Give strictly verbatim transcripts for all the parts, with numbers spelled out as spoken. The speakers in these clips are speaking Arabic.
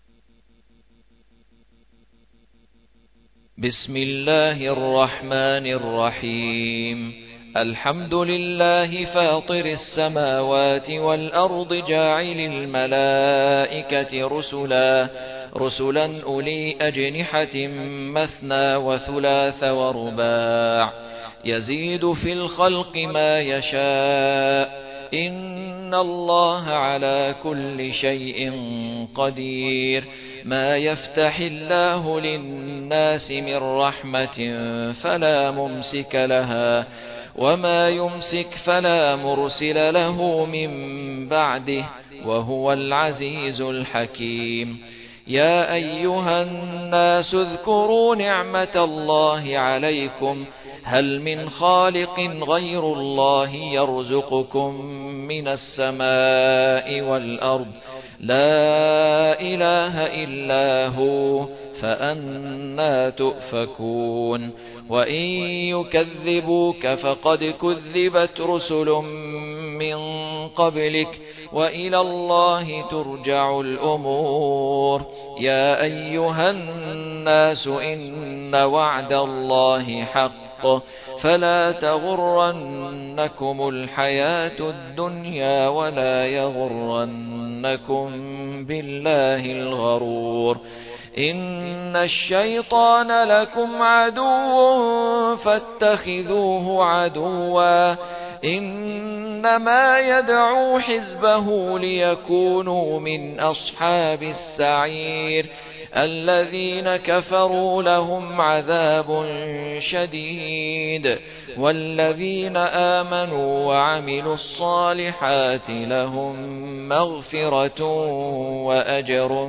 بسم الله الرحمن الرحيم. الحمد لله فاطر السماوات والأرض جاعل الملائكة رسلا رسلا أولي أجنحة مثنى وثلاث ورباع يزيد في الخلق ما يشاء إن الله على كل شيء قدير. ما يفتح الله للناس من رحمة فلا ممسك لها وما يمسك فلا مرسل له من بعده وهو العزيز الحكيم. يا أيها الناس اذكروا نعمة الله عليكم هل من خالق غير الله يرزقكم من السماء والأرض لا إله إلا هو فأنى تؤفكون. وإن يكذبوك فقد كذبت رسل من قبلك وإلى الله ترجع الأمور. يا أيها الناس إن وعد الله حق فلا تغرنكم الحياة الدنيا ولا يغرنكم بالله الغرور. إن الشيطان لكم عدو فاتخذوه عدوا إنما يدعو حزبه ليكونوا من أصحاب السعير. الذين كفروا لهم عذاب شديد والذين آمنوا وعملوا الصالحات لهم مغفرة وأجر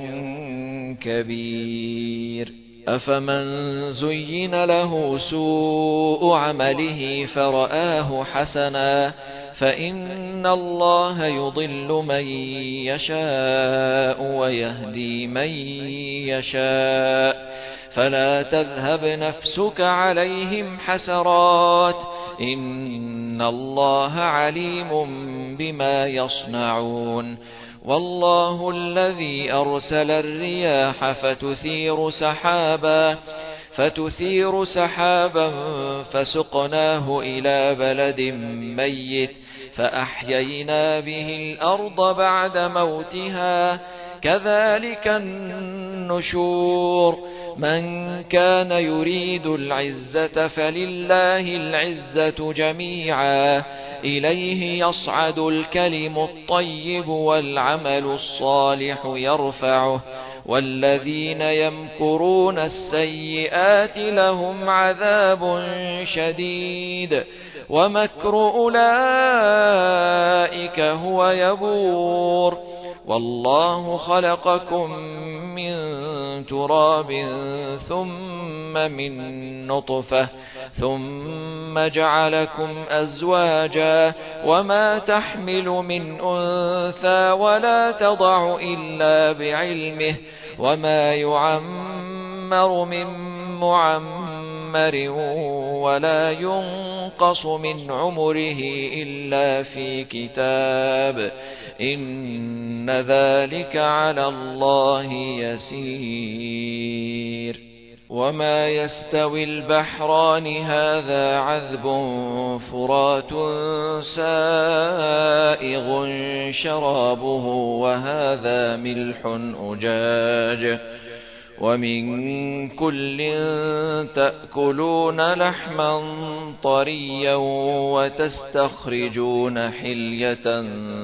كبير. أفمن زين له سوء عمله فرآه حسنا فإن الله يضل من يشاء ويهدي من يشاء فلا تذهب نفسك عليهم حسرات إن الله عليم بما يصنعون. والله الذي أرسل الرياح فتثير سحابا فتثير سحابا فسقناه إلى بلد ميت فأحيينا به الأرض بعد موتها كذلك النشور. من كان يريد العزة فلله العزة جميعا إليه يصعد الكلم الطيب والعمل الصالح يرفعه والذين يمكرون السيئات لهم عذاب شديد ومكر أولئك هو يبور. والله خلقكم من تراب ثم من نطفة ثم جعلكم أزواجا وما تحمل من أنثى ولا تضع إلا بعلمه وما يعمر من معمر ولا ينقص من عمره إلا في كتاب إن ذلك على الله يسير. وما يستوي البحران هذا عذب فرات سائغ شرابه وهذا ملح أجاج ومن كل تأكلون لحما طريا وتستخرجون حلية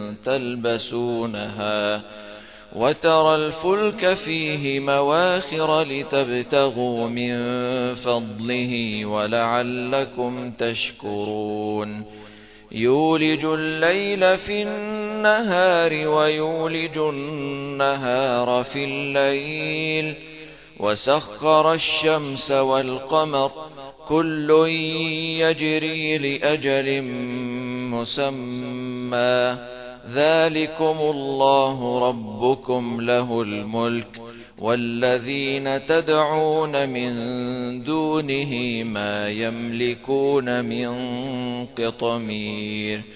تلبسونها وترى الفلك فيه مواخر لتبتغوا من فضله ولعلكم تشكرون. يولج الليل في النهار ويولج النهار في الليل وسخر الشمس والقمر كل يجري لأجل مسمى ذلكم الله ربكم له الملك والذين تدعون من دونه ما يملكون من قطمير.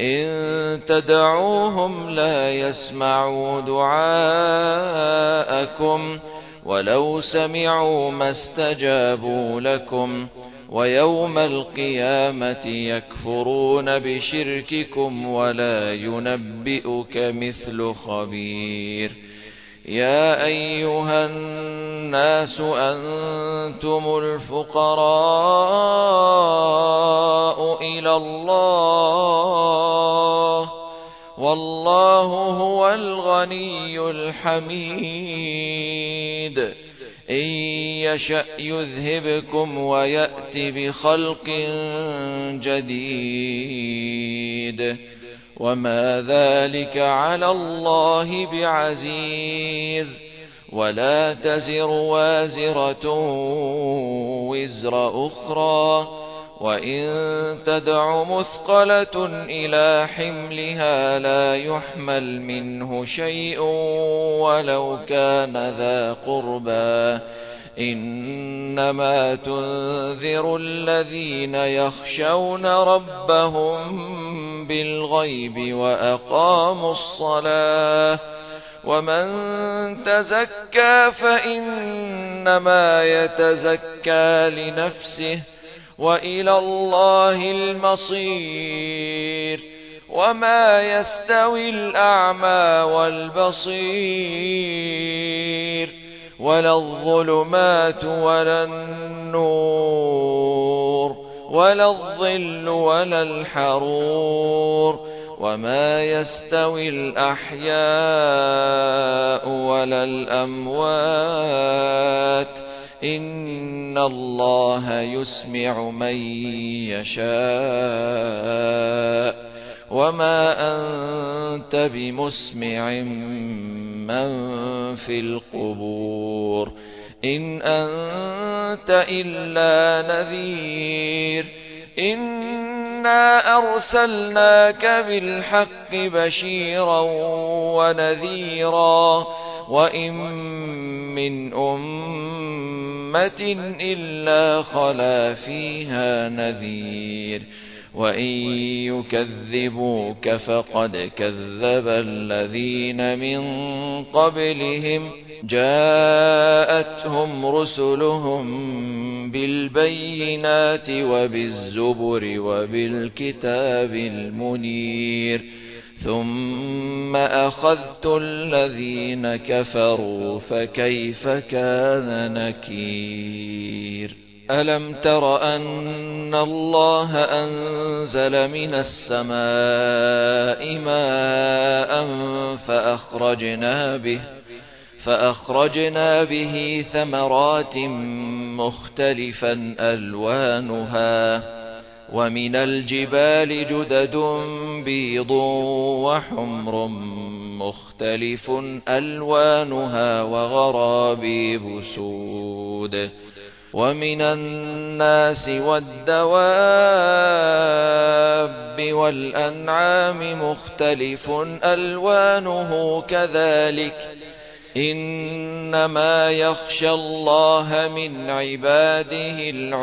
إن تدعوهم لا يسمعوا دعاءكم لكم ولو سمعوا ما استجابوا لكم ويوم القيامة يكفرون بشرككم ولا ينبئك مثل خبير. يا أيها الناس أنتم الفقراء إلى الله والله هو الغني الحميد. إن يشأ يذهبكم ويأت بخلق جديد وما ذلك على الله بعزيز. ولا تزر وازرة وزر أخرى وإن تدع مثقلة إلى حملها لا يحمل منه شيء ولو كان ذا قربى إنما تنذر الذين يخشون ربهم بالغيب وأقاموا الصلاة ومن تزكى فإنما يتزكى لنفسه وإلى الله المصير. وما يستوي الأعمى والبصير ولا الظلمات ولا النور ولا الظل ولا الحرور وما يستوي الأحياء ولا الأموات إن الله يسمع من يشاء وما أنت بمسمع من في القبور إن أنت إلا نذير. إنا أرسلناك بالحق بشيرا ونذيرا وإن من أمة إلا خلا فيها نذير وإن يكذبوك فقد كذب الذين من قبلهم جاءتهم رسلهم بالبينات وبالزبر وبالكتاب المنير ثم أخذت الذين كفروا فكيف كان نكير. ألم تر أن الله أنزل من السماء ماء فأخرجنا به فأخرجنا به ثمرات مختلفا ألوانها ومن الجبال جدد بيض وحمر مختلف ألوانها وغرابيب سود ومن الناس والدواب والأنعام مختلف ألوانه كذلك إنما يخشى الله من عباده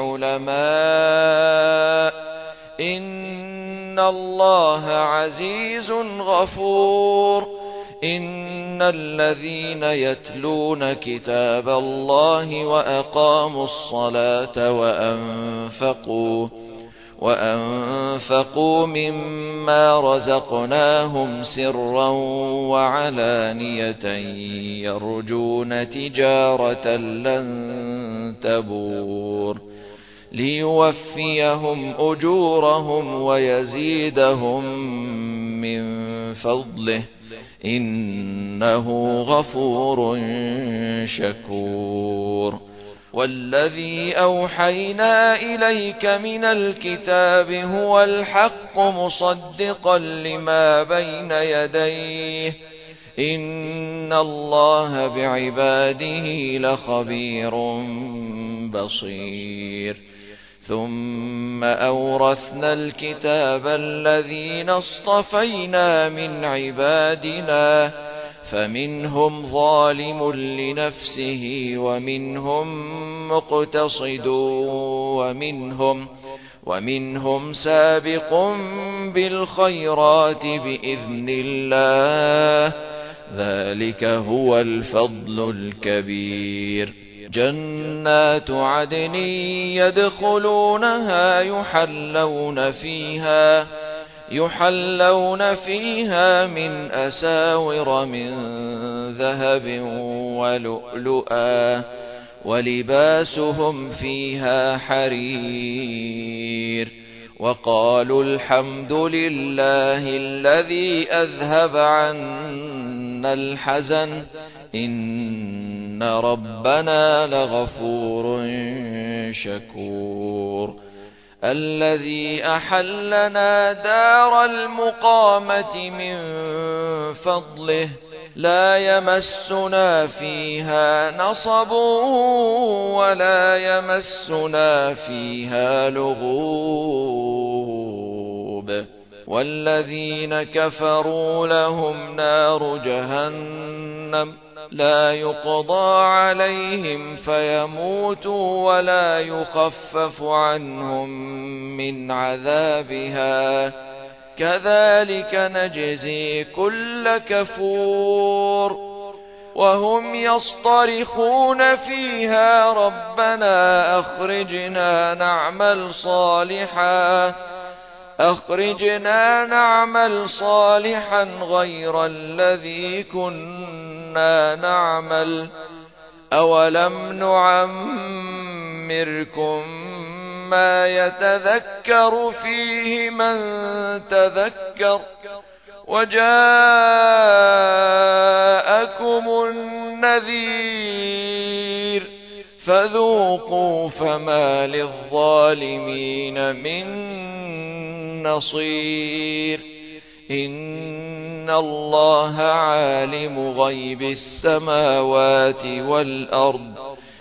العلماء إن الله عزيز غفور. إن الذين يتلون كتاب الله وأقاموا الصلاة وأنفقوا وأنفقوا مما رزقناهم سرا وعلانية يرجون تجارة لن تبور ليوفيهم أجورهم ويزيدهم من فضله إنه غفور شكور. والذي أوحينا إليك من الكتاب هو الحق مصدقا لما بين يديه إن الله بعباده لخبير بصير. ثم أورثنا الكتاب الذين اصطفينا من عبادنا فمنهم ظالم لنفسه ومنهم مقتصد ومنهم ومنهم سابق بالخيرات بإذن الله ذلك هو الفضل الكبير. جنات عدن يدخلونها يحلون فيها يحلون فيها من أساور من ذهب ولؤلؤا ولباسهم فيها حرير. وقالوا الحمد لله الذي أذهب عنا الحزن إن ربنا لغفور شكور. الذي أحلنا دار المقامة من فضله لا يمسنا فيها نصب ولا يمسنا فيها لغوب. والذين كفروا لهم نار جهنم لا يقضى عليهم فيموتوا ولا يخفف عنهم من عذابها كذلك نجزي كل كفور. وهم يصطرخون فيها ربنا أخرجنا نعمل صالحا أخرجنا نعمل صالحا غير الذي كنا نعمل أولم نعمركم ما يتذكر فيه من تذكر وجاءكم النذير فذوقوا فما للظالمين من نصير. إن الله عالم غيب السماوات والأرض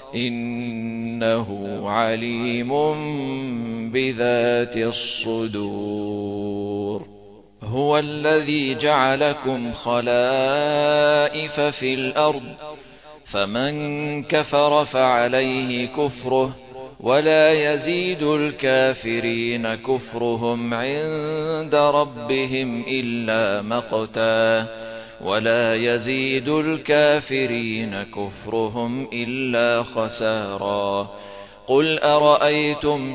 إنه عليم بذات الصدور. هو الذي جعلكم خلائف في الأرض فمن كفر فعليه كفره ولا يزيد الكافرين كفرهم عند ربهم إلا مقتا ولا يزيد الكافرين كفرهم إلا خسارا. قل أرأيتم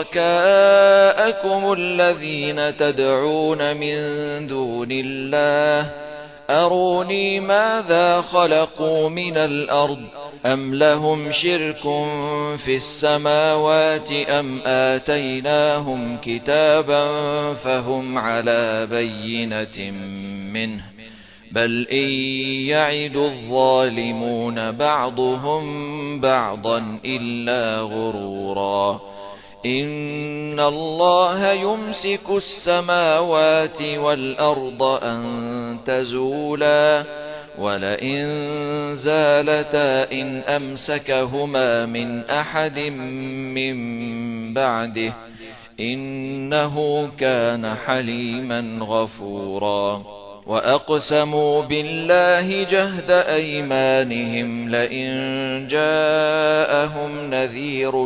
شركاءكم الذين تدعون من دون الله أروني ماذا خلقوا من الأرض أم لهم شرك في السماوات أم آتيناهم كتابا فهم على بينة منه بل إن يعد الظالمون بعضهم بعضا إلا غرورا. إن الله يمسك السماوات والأرض أن تزولا ولئن زالتا إن أمسكهما من أحد من بعده إنه كان حليما غفورا. وأقسموا بالله جهد أيمانهم لئن جاءهم نذير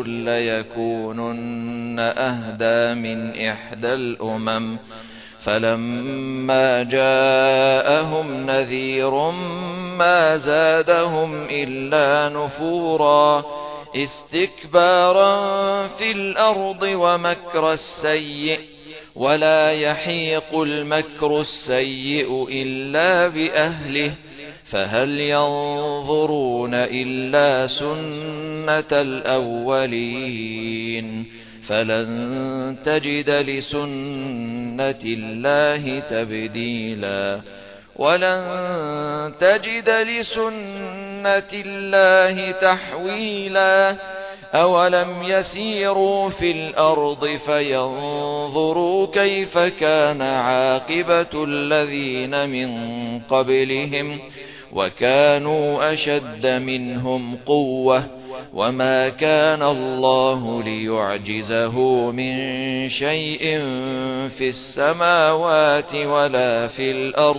ليكونن أهدى من إحدى الأمم فلما جاءهم نذير ما زادهم إلا نفورا استكبارا في الأرض ومكر السيء ولا يحيق المكر السيء إلا بأهله فهل ينظرون إلا سنة الأولين فلن تجد لسنة الله تبديلا ولن تجد لسنة الله تحويلا. أولم يسيروا في الأرض فينظروا كيف كان عاقبة الذين من قبلهم وكانوا أشد منهم قوة وما كان الله ليعجزه من شيء في السماوات ولا في الأرض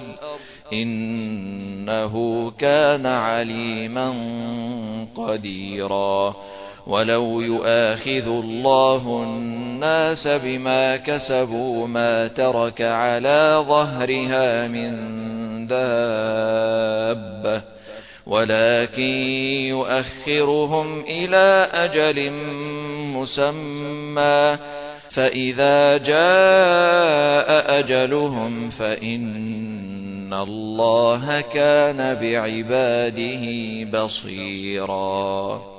إنه كان عليما قديرا. ولو يؤاخذ الله الناس بما كسبوا ما ترك على ظهرها من دابة ولكن يؤخرهم إلى أجل مسمى فإذا جاء أجلهم فإن الله كان بعباده بصيرا